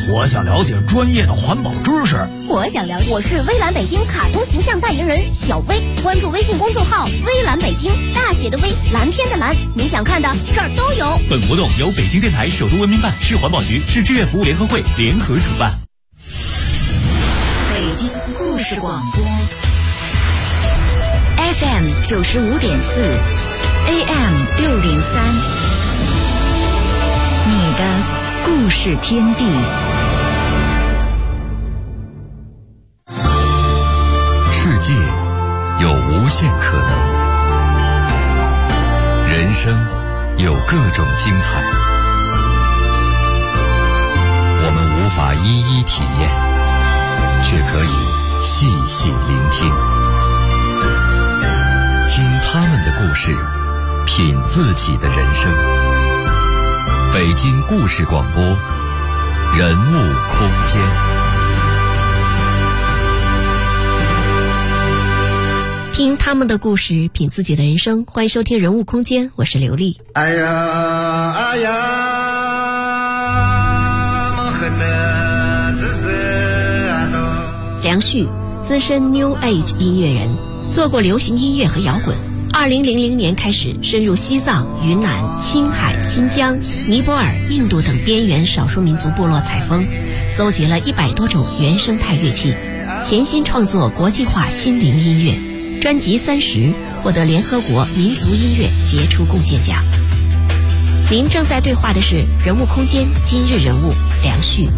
我想了解专业的环保知识。 我想了解。我是微蓝北京卡通形象代言人小薇，关注微信公众号微蓝北京，大写的微，蓝天的蓝，你想看的这儿都有。 本活动由北京电台首都文明办、市环保局、市志愿服务联合会联合主办。 北京故事广播 FM 95.4 AM 603，你的故事天地。 世界有无限可能，人生有各种精彩，我们无法一一体验，却可以细细聆听，听他们的故事，品自己的人生。北京故事广播，人物空间。 听他们的故事，品自己的人生。欢迎收听人物空间，我是刘丽。 哎呀哎呀， 梁旭，资深 New Age 音乐人，做过流行音乐和摇滚。2000年开始深入西藏、云南、青海、新疆、尼泊尔、印度等边缘少数民族部落采风，搜集了100多种原生态乐器，潜心创作国际化心灵音乐。专辑30获得联合国民族音乐杰出贡献奖。您正在对话的是人物空间今日人物梁旭。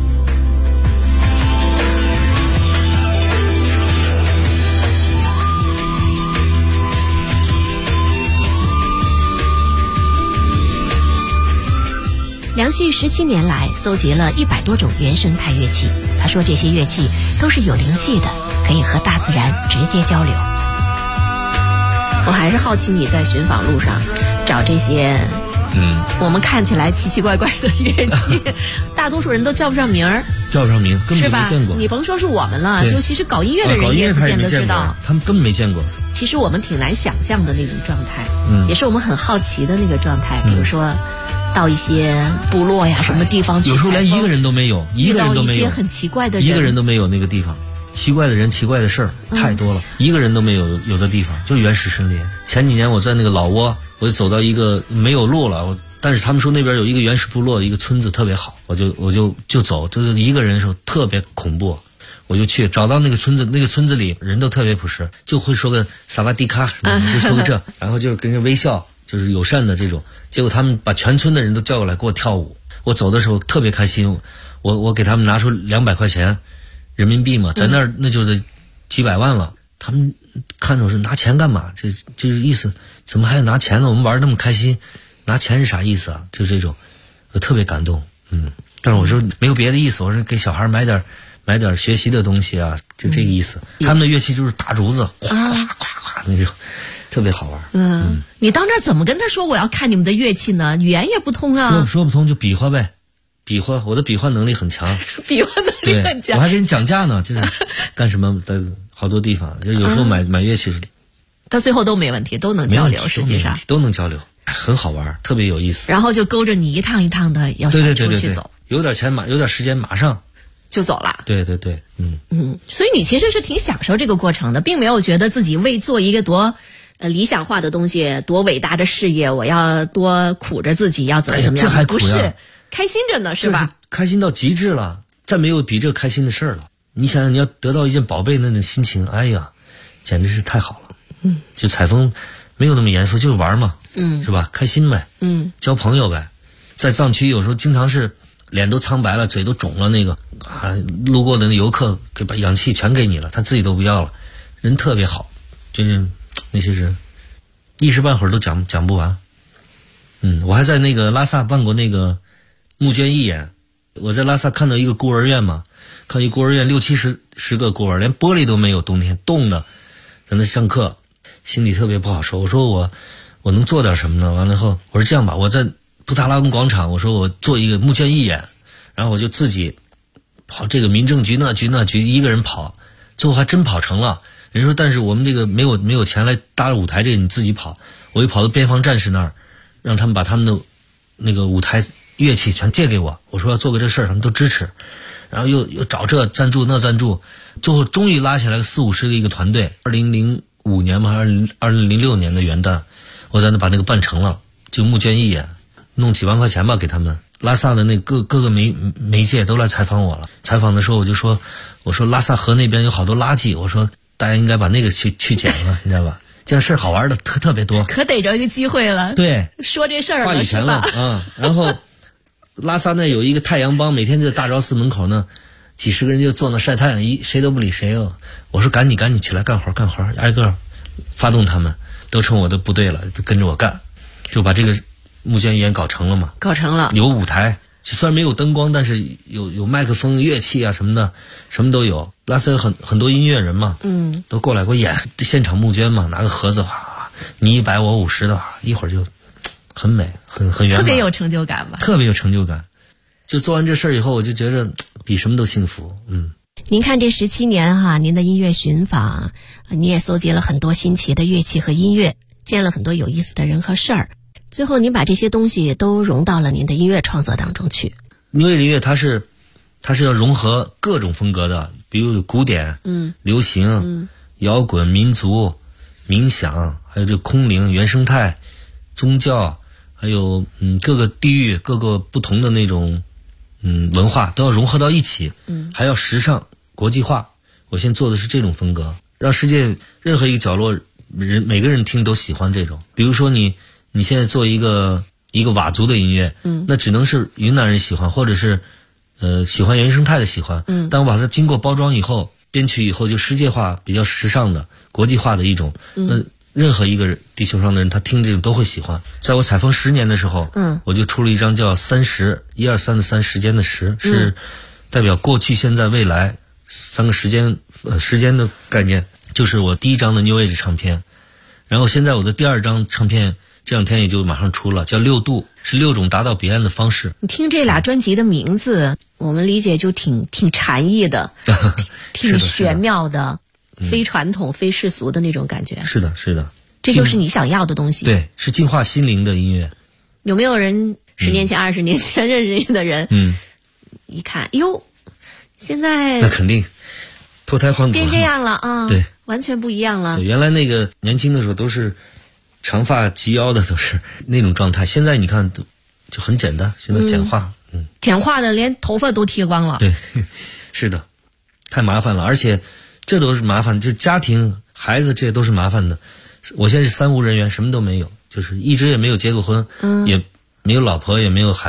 梁旭17年来搜集了100多种原生态乐器，他说这些乐器都是有灵气的，可以和大自然直接交流。我还是好奇你在寻访路上找这些我们看起来奇奇怪怪的乐器大多数人都叫不上名儿， 叫不上名，根本没见过。 你甭说是我们了，就其实搞音乐的人也不见得知道， 他们根本没见过。 其实我们挺难想象的那种状态，也是我们很好奇的那个状态。比如说到一些部落呀什么地方去， 有时候连一个人都没有，一个人都没有， 遇到一些很奇怪的人， 一个人都没有那个地方。奇怪的人，奇怪的事儿太多了，一个人都没有。有的地方就原始森林。前几年我在那个老挝，我就走到一个没有路了，但是他们说那边有一个原始部落，一个村子特别好，我就走，就是一个人的时候特别恐怖，我就去找到那个村子，那个村子里人都特别朴实，就会说个萨瓦迪卡什么，就说个这，然后就是跟人微笑，就是友善的这种。结果他们把全村的人都叫过来给我跳舞，我走的时候特别开心，我给他们拿出200块钱。人民币嘛，在那儿那就得几百万了。他们看着我说拿钱干嘛？这意思怎么还要拿钱呢？我们玩那么开心，拿钱是啥意思啊？就这种，我特别感动。但是我说没有别的意思，我说给小孩买点学习的东西啊，就这个意思。他们的乐器就是大竹子，哗哗哗哗那种，特别好玩。 你到那儿怎么跟他说我要看你们的乐器呢？语言也不通啊。 说不通就比划呗。比划，我的比划能力很强， 比划能力很强。 我还给你讲价呢，就是干什么的好多地方，就有时候买乐器， 到最后都没问题，都能交流，实际上都能交流，很好玩，特别有意思。 然后就勾着你一趟一趟的要想出去走， 有点钱有点时间，马上就走了。 对， 所以你其实是挺享受这个过程的，并没有觉得自己为做一个多理想化的东西，多伟大的事业，我要多苦着自己，要怎么样？ 这还苦呀？ 不是。开心着呢，是吧？ 开心到极致了，再没有比这开心的事儿了。你想想，你要得到一件宝贝，那种心情，哎呀，简直是太好了。就采风没有那么严肃，就是玩嘛，是吧？开心呗，交朋友呗。在藏区有时候经常是脸都苍白了，嘴都肿了，那个路过的那游客把氧气全给你了，他自己都不要了，人特别好，就是那些人一时半会儿都讲不完。我还在那个拉萨办过那个募捐义演，我在拉萨看到一个孤儿院嘛，看一孤儿院60-70个孤儿，连玻璃都没有，冬天冻的，在那上课，心里特别不好受。我说我能做点什么呢？完了以后，我说这样吧，我在布达拉宫广场，我说我做一个募捐义演，然后我就自己跑这个民政局那局一个人跑，最后还真跑成了。人说但是我们这个没有钱来搭舞台，这个你自己跑。我就跑到边防战士那儿，让他们把他们的那个舞台乐器全借给我，我说要做个这事儿，他们都支持。 然后又找这赞助那赞助，最后终于拉起来个40-50个一个团队。2005年嘛，2006年的元旦，我在那把那个办成了，就募捐义演，弄几万块钱吧给他们。拉萨的那各个媒介都来采访我了。采访的时候我就说，我说拉萨河那边有好多垃圾，我说大家应该把那个去捡了，你知道吧？这样事儿好玩的特别多， 可逮着一个机会了。 对， 说这事儿话语权了啊。然后拉萨那有一个太阳帮，每天就大昭寺门口呢，几十个人就坐那晒太阳，谁都不理谁哦。我说赶紧起来干活，挨个发动他们，都成我的部队了，都跟着我干，就把这个募捐义演搞成了嘛。 搞成了， 有舞台，虽然没有灯光，但是有麦克风、乐器啊什么的，什么都有。拉萨有很多音乐人嘛，都过来给我演，现场募捐嘛，拿个盒子，你100我50的，一会儿就很美，很圆满， 特别有成就感吧？ 特别有成就感。就做完这事儿以后，我就觉得比什么都幸福。 您看这17年哈，您的音乐寻访，你也搜集了很多新奇的乐器和音乐，见了很多有意思的人和事儿。最后您把这些东西都融到了您的音乐创作当中去。 音乐它是要融合各种风格的，比如有古典、流行、摇滚、民族、冥想，还有这空灵、原生态、宗教，还有各个地域、各个不同的那种文化都要融合到一起，还要时尚、国际化。我现在做的是这种风格，让世界任何一个角落每个人听都喜欢这种。比如说你现在做一个佤族的音乐，那只能是云南人喜欢，或者是喜欢原生态的喜欢，但我把它经过包装以后，编曲以后，就世界化、比较时尚的、国际化的一种，那任何一个地球上的人，他听这种都会喜欢。在我采风10年的时候，我就出了一张叫30，1、2、3的3，时间的时，是代表过去、现在、未来3个时间的概念，就是我第1张的 New Age 唱片。然后现在我的第2张唱片这2天也就马上出了，叫6度，是6种达到彼岸的方式。 你听这俩专辑的名字，我们理解就挺禅意的，挺玄妙的，非传统、非世俗的那种感觉。 是的， 这就是你想要的东西。 对，是净化心灵的音乐。 有没有人10年前、20年前认识你的人，一看，哟，现在那肯定脱胎换骨， 变这样了啊！ 对， 完全不一样了。 原来那个年轻的时候都是长发及腰的，都是那种状态。现在你看就很简单，现在简化， 简化的连头发都剃光了。 对，是的，太麻烦了，而且这都是麻烦，就家庭、孩子这些都是麻烦的。我现在是3无人员，什么都没有，就是一直也没有结过婚，也没有老婆，也没就是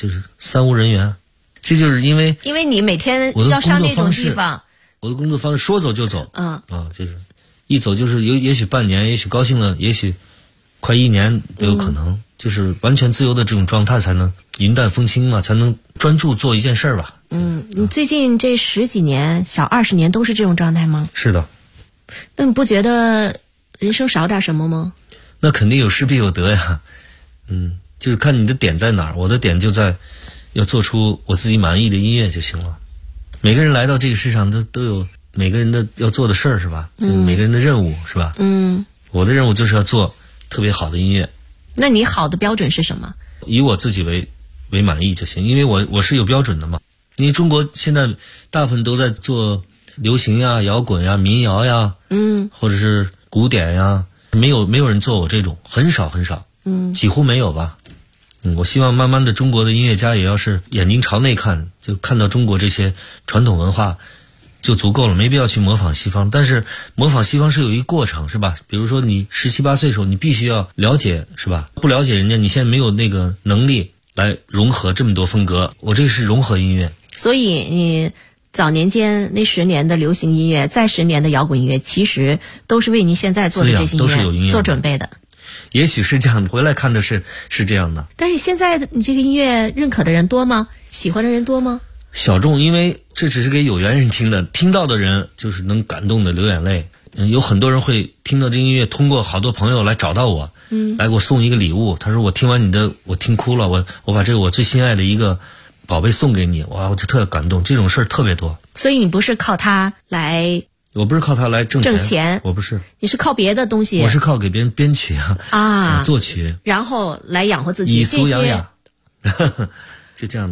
3无人员。这就是因为你每天要上那种地方， 我的工作方式说走就走，就是一走就是也许半年，也许高兴了，也许快1年都有可能，就是完全自由的这种状态才能云淡风轻嘛，才能专注做一件事儿吧。 你最近这10几年、小20年都是这种状态吗？ 是的。 那你不觉得人生少点什么吗？ 那肯定有失必有得呀。就是看你的点在哪儿，我的点就在要做出我自己满意的音乐就行了。每个人来到这个世上都有每个人的要做的事儿，是吧？每个人的任务，是吧？我的任务就是要做特别好的音乐。 那你好的标准是什么？ 以我自己为满意就行，因为我是有标准的嘛。因为中国现在大部分都在做流行呀、摇滚呀、民谣呀，或者是古典呀，没有人做我这种，很少，几乎没有吧。我希望慢慢的中国的音乐家也要是眼睛朝内看，就看到中国这些传统文化就足够了，没必要去模仿西方。但是模仿西方是有一个过程，是吧？比如说你17、18岁的时候，你必须要了解，是吧？不了解人家，你现在没有那个能力来融合这么多风格。我这个是融合音乐。 所以你早年间那10年的流行音乐，再10年的摇滚音乐，其实都是为您现在做的这些音乐做准备的。 也许是这样的，回来看的是这样的。 但是现在你这个音乐认可的人多吗？喜欢的人多吗？ 小众，因为这只是给有缘人听的，听到的人就是能感动的流眼泪。有很多人会听到这音乐，通过好多朋友来找到我，来给我送一个礼物。他说我听完你的，我听哭了，我把这个我最心爱的一个宝贝送给你，哇，我就特别感动。这种事儿特别多。 所以你不是靠它来？ 我不是靠它来挣钱， 我不是。 你是靠别的东西？ 我是靠给别人编曲作曲， 然后来养活自己， 以俗养雅，就这样的。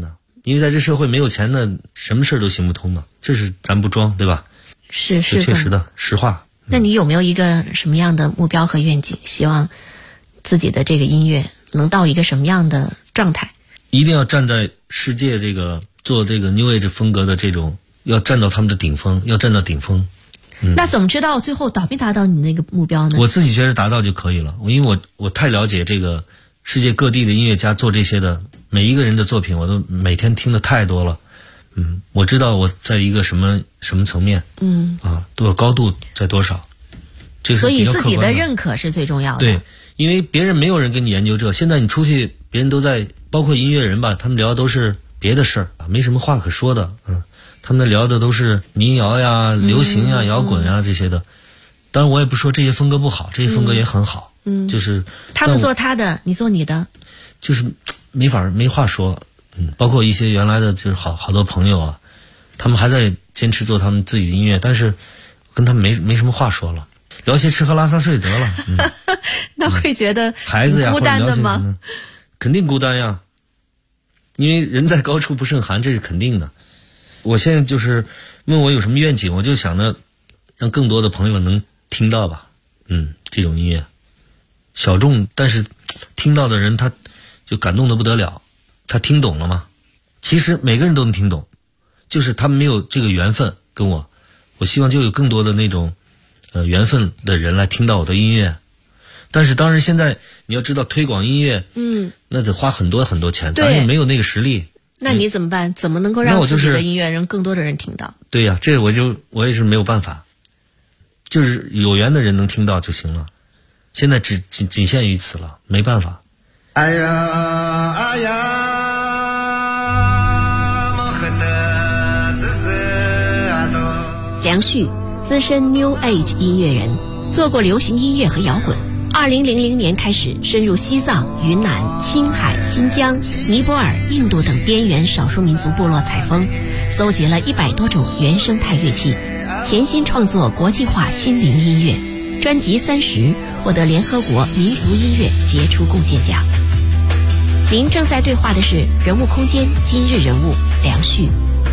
因为在这社会没有钱呢，什么事都行不通的，这是咱不装，对吧？ 是确实的实话。 那你有没有一个什么样的目标和愿景？希望自己的这个音乐能到一个什么样的状态？ 一定要站在世界这个做这个 New Age 风格的这种，要站到他们的顶峰，要站到顶峰。 那怎么知道最后达没达到你那个目标呢？ 我自己觉得达到就可以了，因为我太了解这个世界各地的音乐家做这些的，每一个人的作品我都每天听的太多了。我知道我在一个什么层面，多少高度在多少，这是比较客观的。 所以自己的认可是最重要的。 对，因为别人没有人跟你研究这，现在你出去，别人都在，包括音乐人吧，他们聊都是别的事儿，没什么话可说的，他们聊的都是民谣呀、流行呀、摇滚呀这些的。当然，我也不说这些风格不好，这些风格也很好，就是他们做他的，你做你的， 就是没话说。包括一些原来的就是好多朋友啊，他们还在坚持做他们自己的音乐，但是跟他们没什么话说了，聊些吃喝拉撒睡得了。 那会觉得孩子呀孤单的吗？ 肯定孤单呀，因为人在高处不胜寒，这是肯定的。我现在就是问我有什么愿景，我就想着让更多的朋友能听到吧。这种音乐小众，但是听到的人他就感动得不得了。他听懂了吗？其实每个人都能听懂，就是他们没有这个缘分跟我希望就有更多的那种缘分的人来听到我的音乐。但是当然现在你要知道推广音乐，那得花很多很多钱，咱也没有那个实力。 那你怎么办？怎么能够让自己的音乐让更多的人听到？ 对呀，这我也是没有办法，就是有缘的人能听到就行了。现在仅限于此了，没办法。 哎呀哎呀。 梁旭，资深 New Age 音乐人，做过流行音乐和摇滚。2000年开始深入西藏、云南、青海、新疆、尼泊尔、印度等边缘少数民族部落采风，搜集了100多种原生态乐器，潜心创作国际化心灵音乐。专辑30获得联合国民族音乐杰出贡献奖。您正在对话的是人物空间今日人物梁旭。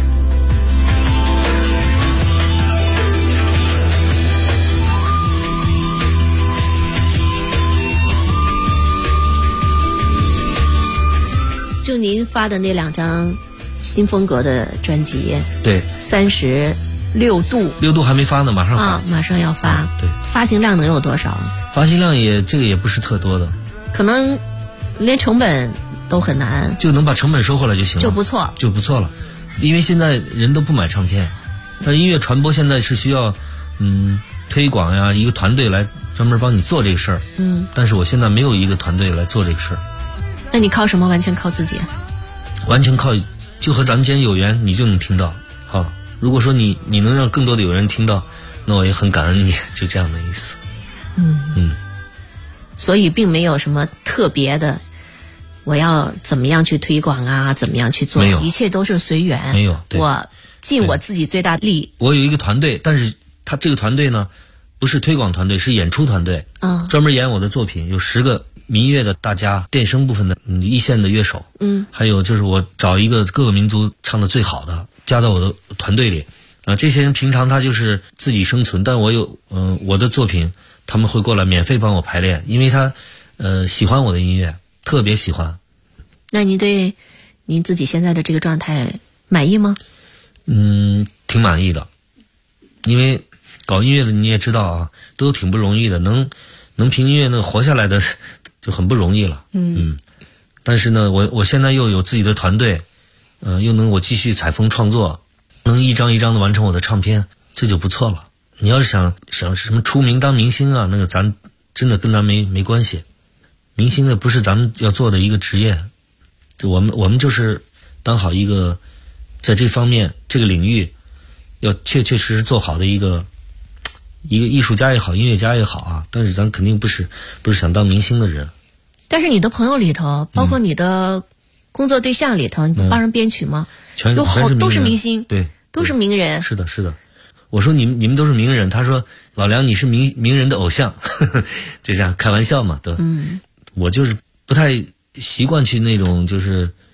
就您发的那2张新风格的专辑， 对 ，36度还没发呢，马上发啊，马上要发。 对， 发行量能有多少？ 发行量这个也不是特多的， 可能连成本都很难， 就能把成本收回来就行了，就不错了。因为现在人都不买唱片，但音乐传播现在是需要推广呀，一个团队来专门帮你做这个事儿。但是我现在没有一个团队来做这个事儿。 那你靠什么？完全靠自己？ 完全靠，就和咱们今天有缘，你就能听到。好，如果说你能让更多的有人听到，那我也很感恩你，就这样的意思。 所以并没有什么特别的，我要怎么样去推广啊，怎么样去做？ 没有， 一切都是随缘。 没有， 我尽我自己最大力。 我有一个团队，但是他这个团队呢，不是推广团队，是演出团队。专门演我的作品，有10个。民乐的大家，电声部分的一线的乐手，还有就是我找一个各个民族唱的最好的加到我的团队里，这些人平常他就是自己生存，但我有我的作品，他们会过来免费帮我排练，因为他喜欢我的音乐，特别喜欢。 那你对您自己现在的这个状态满意吗？ 挺满意的，因为搞音乐的你也知道啊，都挺不容易的，能凭音乐能活下来的。就很不容易了，但是呢，我现在又有自己的团队，又能我继续采风创作，能一张一张的完成我的唱片，这就不错了。你要是想什么出名当明星啊，那个咱真的跟咱没关系，明星的不是咱们要做的一个职业，我们就是当好一个在这方面这个领域要确实做好的一个艺术家也好，音乐家也好啊，但是咱肯定不是想当明星的人。 但是你的朋友里头，包括你的工作对象里头，你帮人编曲吗？有好都是明星， 对， 都是名人。 是的。我说你们都是名人，他说老梁你是名人的偶像，就这样开玩笑嘛，对。我就是不太习惯去那种就是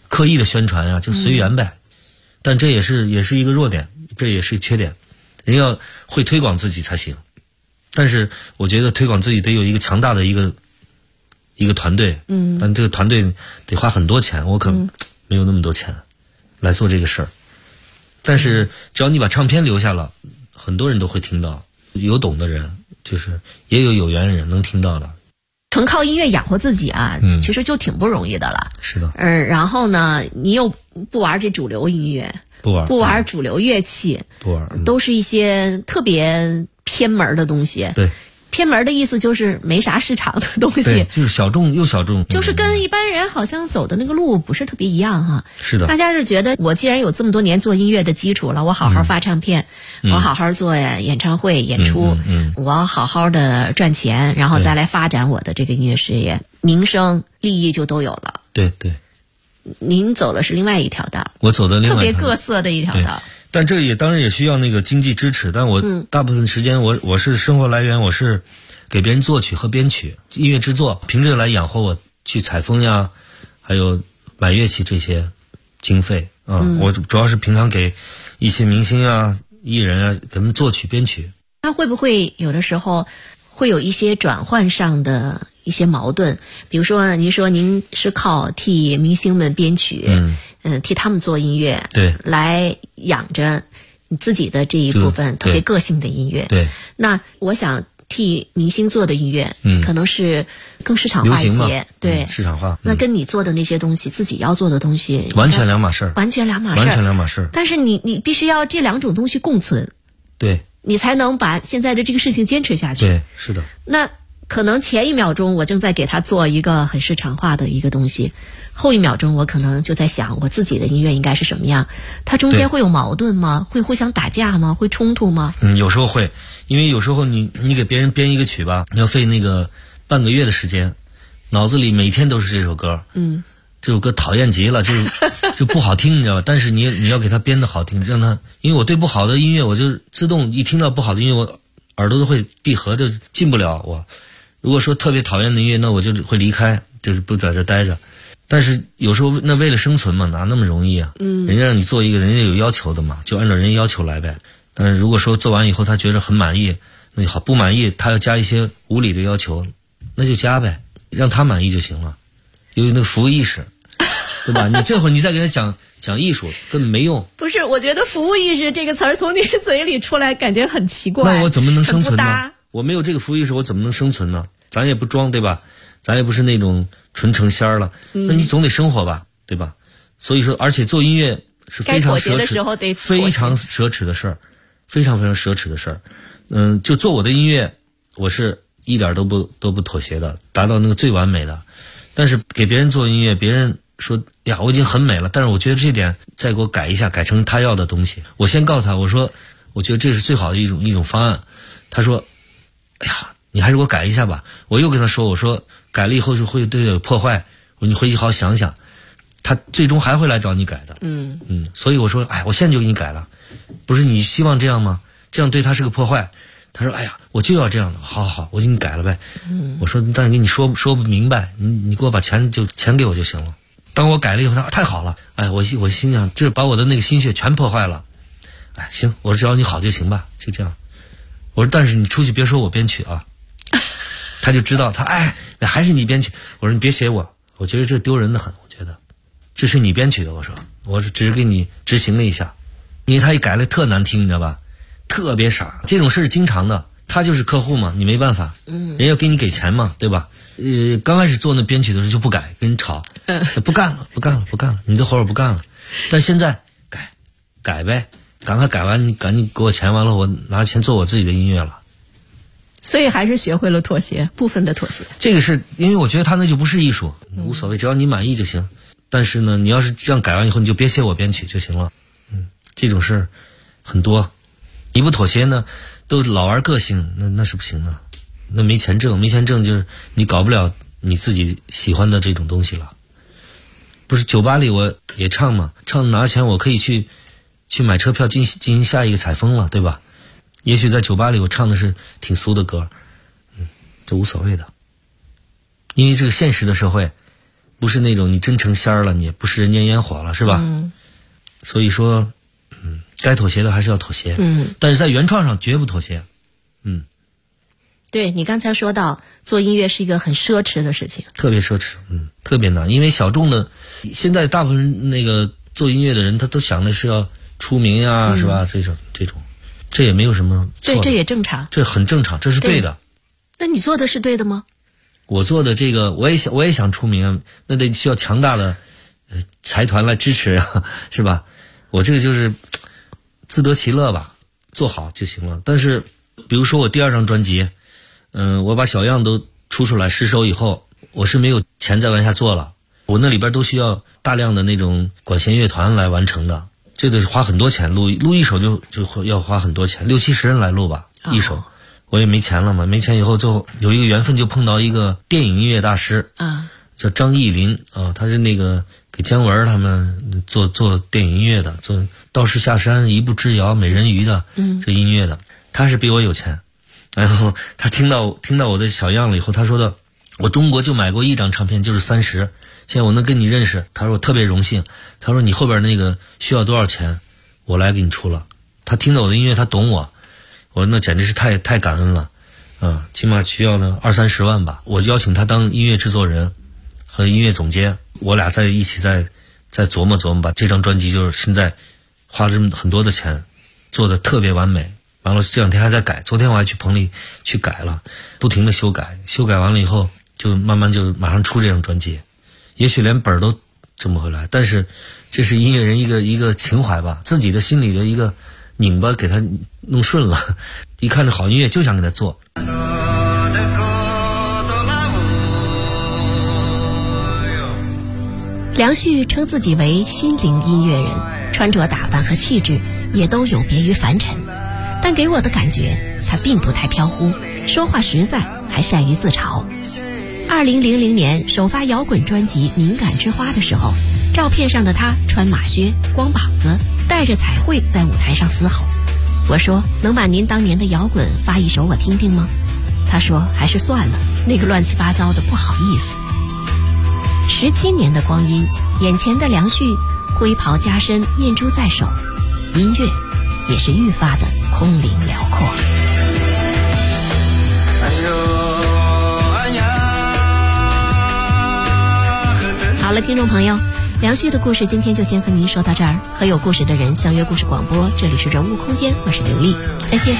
刻意的宣传啊，就随缘呗。但这也是一个弱点，这也是缺点。人要会推广自己才行。但是我觉得推广自己得有一个强大的一个团队。但这个团队得花很多钱，我可没有那么多钱来做这个事儿。但是只要你把唱片留下了，很多人都会听到，有懂的人，就是也有缘人能听到的。 纯靠音乐养活自己啊，其实就挺不容易的了。 是的。 然后呢，你又不玩这主流音乐，不玩主流乐器， 不玩， 都是一些特别偏门的东西。 对。 偏门的意思就是没啥市场的东西， 对，就是小众又小众， 就是跟一般人好像走的那个路不是特别一样哈。 是的， 大家是觉得我既然有这么多年做音乐的基础了，我好好发唱片，我好好做演唱会演出，我好好的赚钱，然后再来发展我的这个音乐事业，名声利益就都有了。 对对， 您走的是另外一条道， 我走的另外一条特别各色的一条道。 但这也当然也需要那个经济支持，但我大部分时间我是生活来源，我是给别人作曲和编曲，音乐制作，凭这个来养活我去采风呀，还有买乐器这些经费啊。我主要是平常给一些明星啊、艺人啊给他们作曲编曲。 那会不会有的时候会有一些转换上的一些矛盾？比如说您说您是靠替明星们编曲，替他们做音乐， 对， 来养着你自己的这一部分特别个性的音乐。 对， 那我想替明星做的音乐，可能是更市场化一些，对， 市场化。 那跟你做的那些东西，自己要做的东西， 完全两码事儿， 完全两码事儿。但是你必须要这两种东西共存， 对， 你才能把现在的这个事情坚持下去。 对，是的。 那可能前一秒钟我正在给他做一个很市场化的一个东西，后一秒钟我可能就在想我自己的音乐应该是什么样。它中间会有矛盾吗？会互相打架吗？会冲突吗？ 有时候会，因为有时候你给别人编一个曲吧，要费那个半个月的时间，脑子里每天都是这首歌。这首歌讨厌极了，就不好听，你知道吧？但是你要给他编的好听，让他，因为我对不好的音乐，我就自动一听到不好的音乐，我耳朵都会闭合，就进不了我。如果说特别讨厌的音乐，那我就会离开，就是不在这待着。但是有时候那为了生存嘛，哪那么容易啊？人家让你做一个，人家有要求的嘛，就按照人家要求来呗。但是如果说做完以后他觉得很满意，那就好；不满意他要加一些无理的要求，那就加呗，让他满意就行了。有那个服务意识，对吧？你这会儿你再给他讲艺术，根本没用。 不是，我觉得服务意识这个词儿从你嘴里出来，感觉很奇怪。 那我怎么能生存呢？ 我没有这个服务意识，我怎么能生存呢？咱也不装，对吧？咱也不是那种纯成仙儿了，那你总得生活吧，对吧？所以说，而且做音乐是非常奢侈、非常奢侈的事儿，非常非常奢侈的事儿。就做我的音乐，我是一点都不妥协的，达到那个最完美的。但是给别人做音乐，别人说呀，我已经很美了，但是我觉得这点再给我改一下，改成他要的东西。我先告诉他，我说我觉得这是最好的一种方案。他说，哎呀，你还是给我改一下吧。我又跟他说，我说改了以后是会对有破坏，我说你回去好好想想。他最终还会来找你改的。所以我说，哎，我现在就给你改了，不是你希望这样吗？这样对他是个破坏。他说，哎呀，我就要这样的，好，我给你改了呗。我说，但是跟你说不明白，你给我把钱给我就行了。当我改了以后，他太好了，哎，我心想，这把我的那个心血全破坏了。哎，行，我说只要你好就行吧，就这样。我说，但是你出去别说我编曲啊。他就知道还是你编曲。我说你别写我觉得这丢人的很。我觉得这是你编曲的，我是只是给你执行了一下，因为他一改了特难听，你知道吧？特别傻，这种事是经常的。他就是客户嘛，你没办法，人家给你给钱嘛，对吧？刚开始做那编曲的时候就不改，跟人吵，不干了，你的活我不干了。但现在改呗，赶快改完，你赶紧给我钱，完了我拿钱做我自己的音乐了。 所以还是学会了妥协，部分的妥协。 这个是因为我觉得他那就不是艺术，无所谓，只要你满意就行。但是呢，你要是这样改完以后，你就别写我编曲就行了。这种事很多，你不妥协呢，都老玩个性，那是不行的。那没钱挣就是你搞不了你自己喜欢的这种东西了。不是酒吧里我也唱嘛，唱拿钱我可以去买车票进行下一个采风了，对吧？也许在酒吧里我唱的是挺俗的歌，这无所谓的。因为这个现实的社会， 不是那种你真成仙儿了，你也不是人间烟火了，是吧？所以说，该妥协的还是要妥协。但是在原创上绝不妥协。 对，你刚才说到做音乐是一个很奢侈的事情， 特别奢侈，特别难，因为小众的，现在大部分那个做音乐的人，他都想的是要出名呀，是吧？这种，这也没有什么错的， 对，这也正常， 这很正常，这是对的。 那你做的是对的吗？ 我做的这个，我也想出名，那得需要强大的财团来支持啊，是吧？我这个就是自得其乐吧，做好就行了。但是，比如说我第2张专辑，我把小样都出来试收以后，我是没有钱再往下做了，我那里边都需要大量的那种管弦乐团来完成的，这得花很多钱，录一首就要花很多钱，60-70人来录吧，一首。我也没钱了嘛，没钱以后就有一个缘分，就碰到一个电影音乐大师叫张艺林他是那个给姜文他们做电影音乐的，做《道士下山》《一步之遥》《美人鱼》的这音乐的，他是比我有钱。然后他听到我的小样了以后，他说的我中国就买过1张唱片，就是30，现在我能跟你认识，他说我特别荣幸，他说你后边那个需要多少钱，我来给你出了。他听到我的音乐，他懂我。我说那简直是太感恩了，起码需要呢20-30万吧。我邀请他当音乐制作人和音乐总监，我俩在一起再琢磨琢磨，把这张专辑就是现在花了很多的钱做的特别完美。完了这2天还在改，昨天我还去棚里去改了，不停的修改完了以后，就慢慢就马上出这张专辑。也许连本都挣不回来，但是这是音乐人一个情怀吧，自己的心里的一个拧巴给他弄顺了，一看这好音乐就想给他做。 梁旭称自己为心灵音乐人，穿着打扮和气质也都有别于凡尘，但给我的感觉他并不太飘忽，说话实在，还善于自嘲。2000年首发摇滚专辑《敏感之花》的时候，照片上的他穿马靴，光膀子，带着彩绘在舞台上嘶吼。我说能把您当年的摇滚发一首我听听吗？他说还是算了，那个乱七八糟的不好意思。17年的光阴，眼前的梁旭灰袍加身，念珠在手，音乐也是愈发的空灵辽阔。好了，听众朋友，梁旭的故事今天就先和您说到这儿。和有故事的人相约故事广播，这里是人物空间，我是刘丽，再见。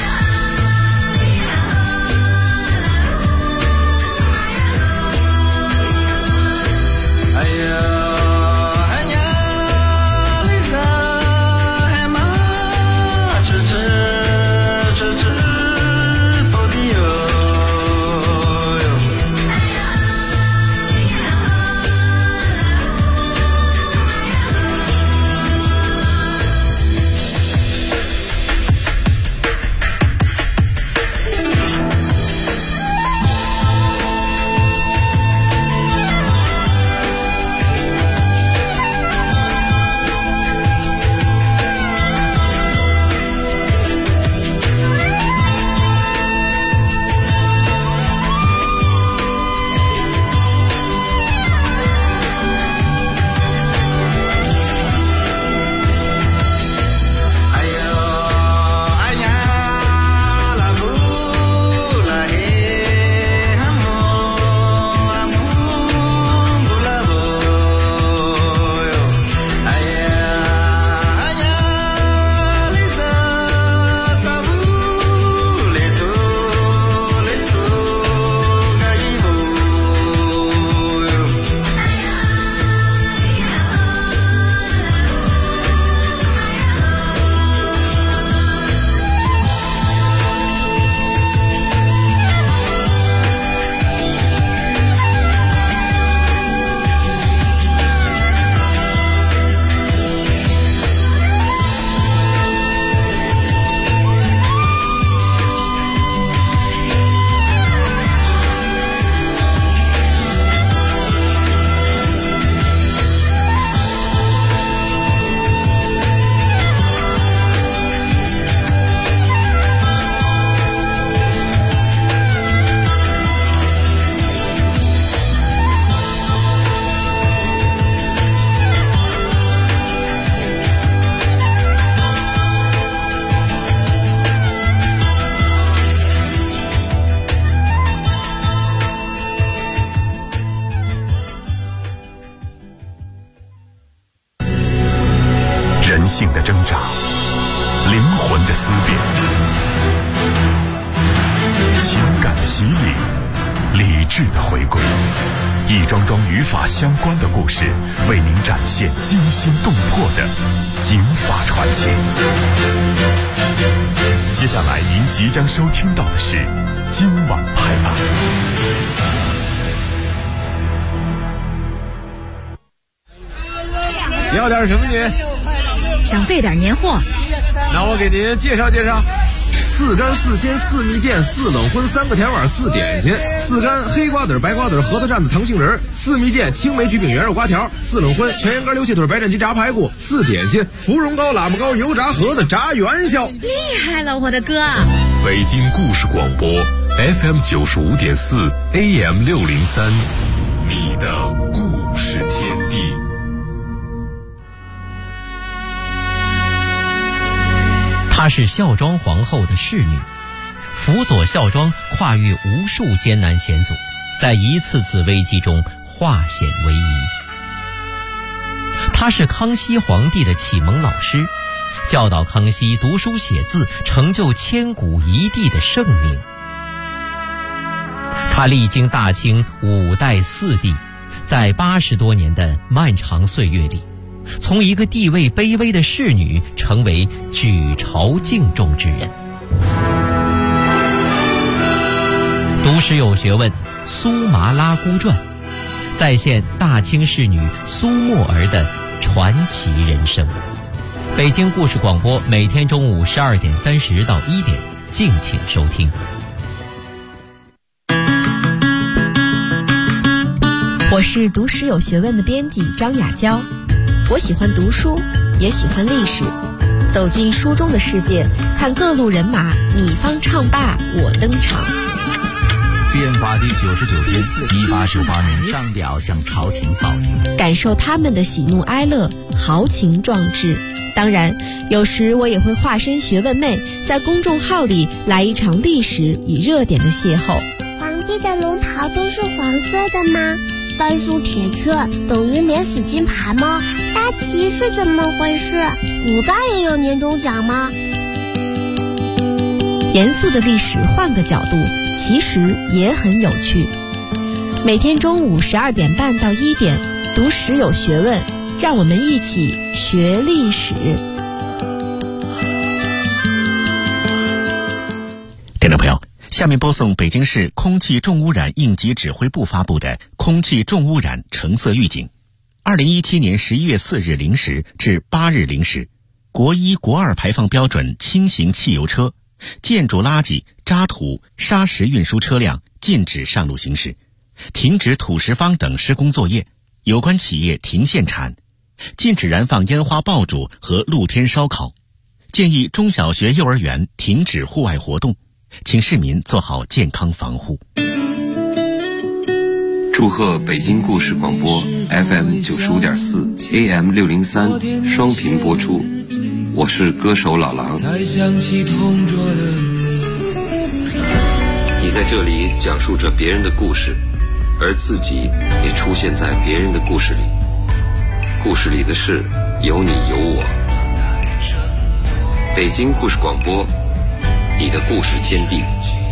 灵魂的思辨，情感的洗礼，理智的回归，一桩桩语法相关的故事，为您展现惊心动魄的警法传奇。接下来您即将收听到的是今晚拍案。 要点什么您？ 想备点年货。 那我给您介绍介绍。4干4鲜4蜜饯4冷荤3个甜碗4点心，4干黑瓜子白瓜子核桃蘸子糖杏仁，4蜜饯青梅焗饼圆肉瓜条，4冷荤全羊肝溜蟹腿白斩鸡炸排骨，4点心芙蓉糕喇嘛糕油炸盒子炸元宵。 厉害了，我的哥！ 北京故事广播 FM 95.4 AM 603，你的故事天地。 她是孝庄皇后的侍女，辅佐孝庄跨越无数艰难险阻，在一次次危机中化险为夷。她是康熙皇帝的启蒙老师，教导康熙读书写字，成就千古一帝的盛名。她历经大清5代4帝，在80多年的漫长岁月里，从一个地位卑微的侍女成为举朝敬重之人。读史有学问，苏麻拉姑传再现大清侍女苏沫儿的传奇人生。北京故事广播每天中午12点30到1点，敬请收听。 我是读史有学问的编辑张雅娇，我喜欢读书，也喜欢历史，走进书中的世界，看各路人马你方唱罢我登场。 变法第99天，1898年上表向朝廷报警， 感受他们的喜怒哀乐，豪情壮志。当然，有时我也会化身学问妹，在公众号里来一场历史与热点的邂逅。 皇帝的龙袍都是黄色的吗？半数铁券等于免死金牌吗？大旗是怎么回事？古代也有年终奖吗？ 严肃的历史换个角度，其实也很有趣。每天中午12点半到1点，读史有学问，让我们一起学历史。 听众朋友，下面播送北京市空气重污染应急指挥部发布的空气重污染橙色预警。2017年11月4日0时至8日0时，国1、国2排放标准轻型汽油车、建筑垃圾、渣土、砂石运输车辆禁止上路行驶，停止土石方等施工作业，有关企业停限产，禁止燃放烟花爆竹和露天烧烤，建议中小学、幼儿园停止户外活动，请市民做好健康防护。 祝贺北京故事广播 FM 95.4 AM 603双频播出，我是歌手老狼。你在这里讲述着别人的故事，而自己也出现在别人的故事里，故事里的事有你有我。北京故事广播，你的故事天地。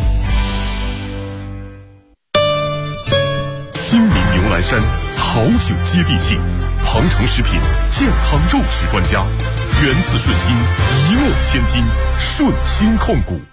新民牛栏山好酒接地气，鹏程食品健康肉食专家，源自顺心，一诺千金，顺心控股。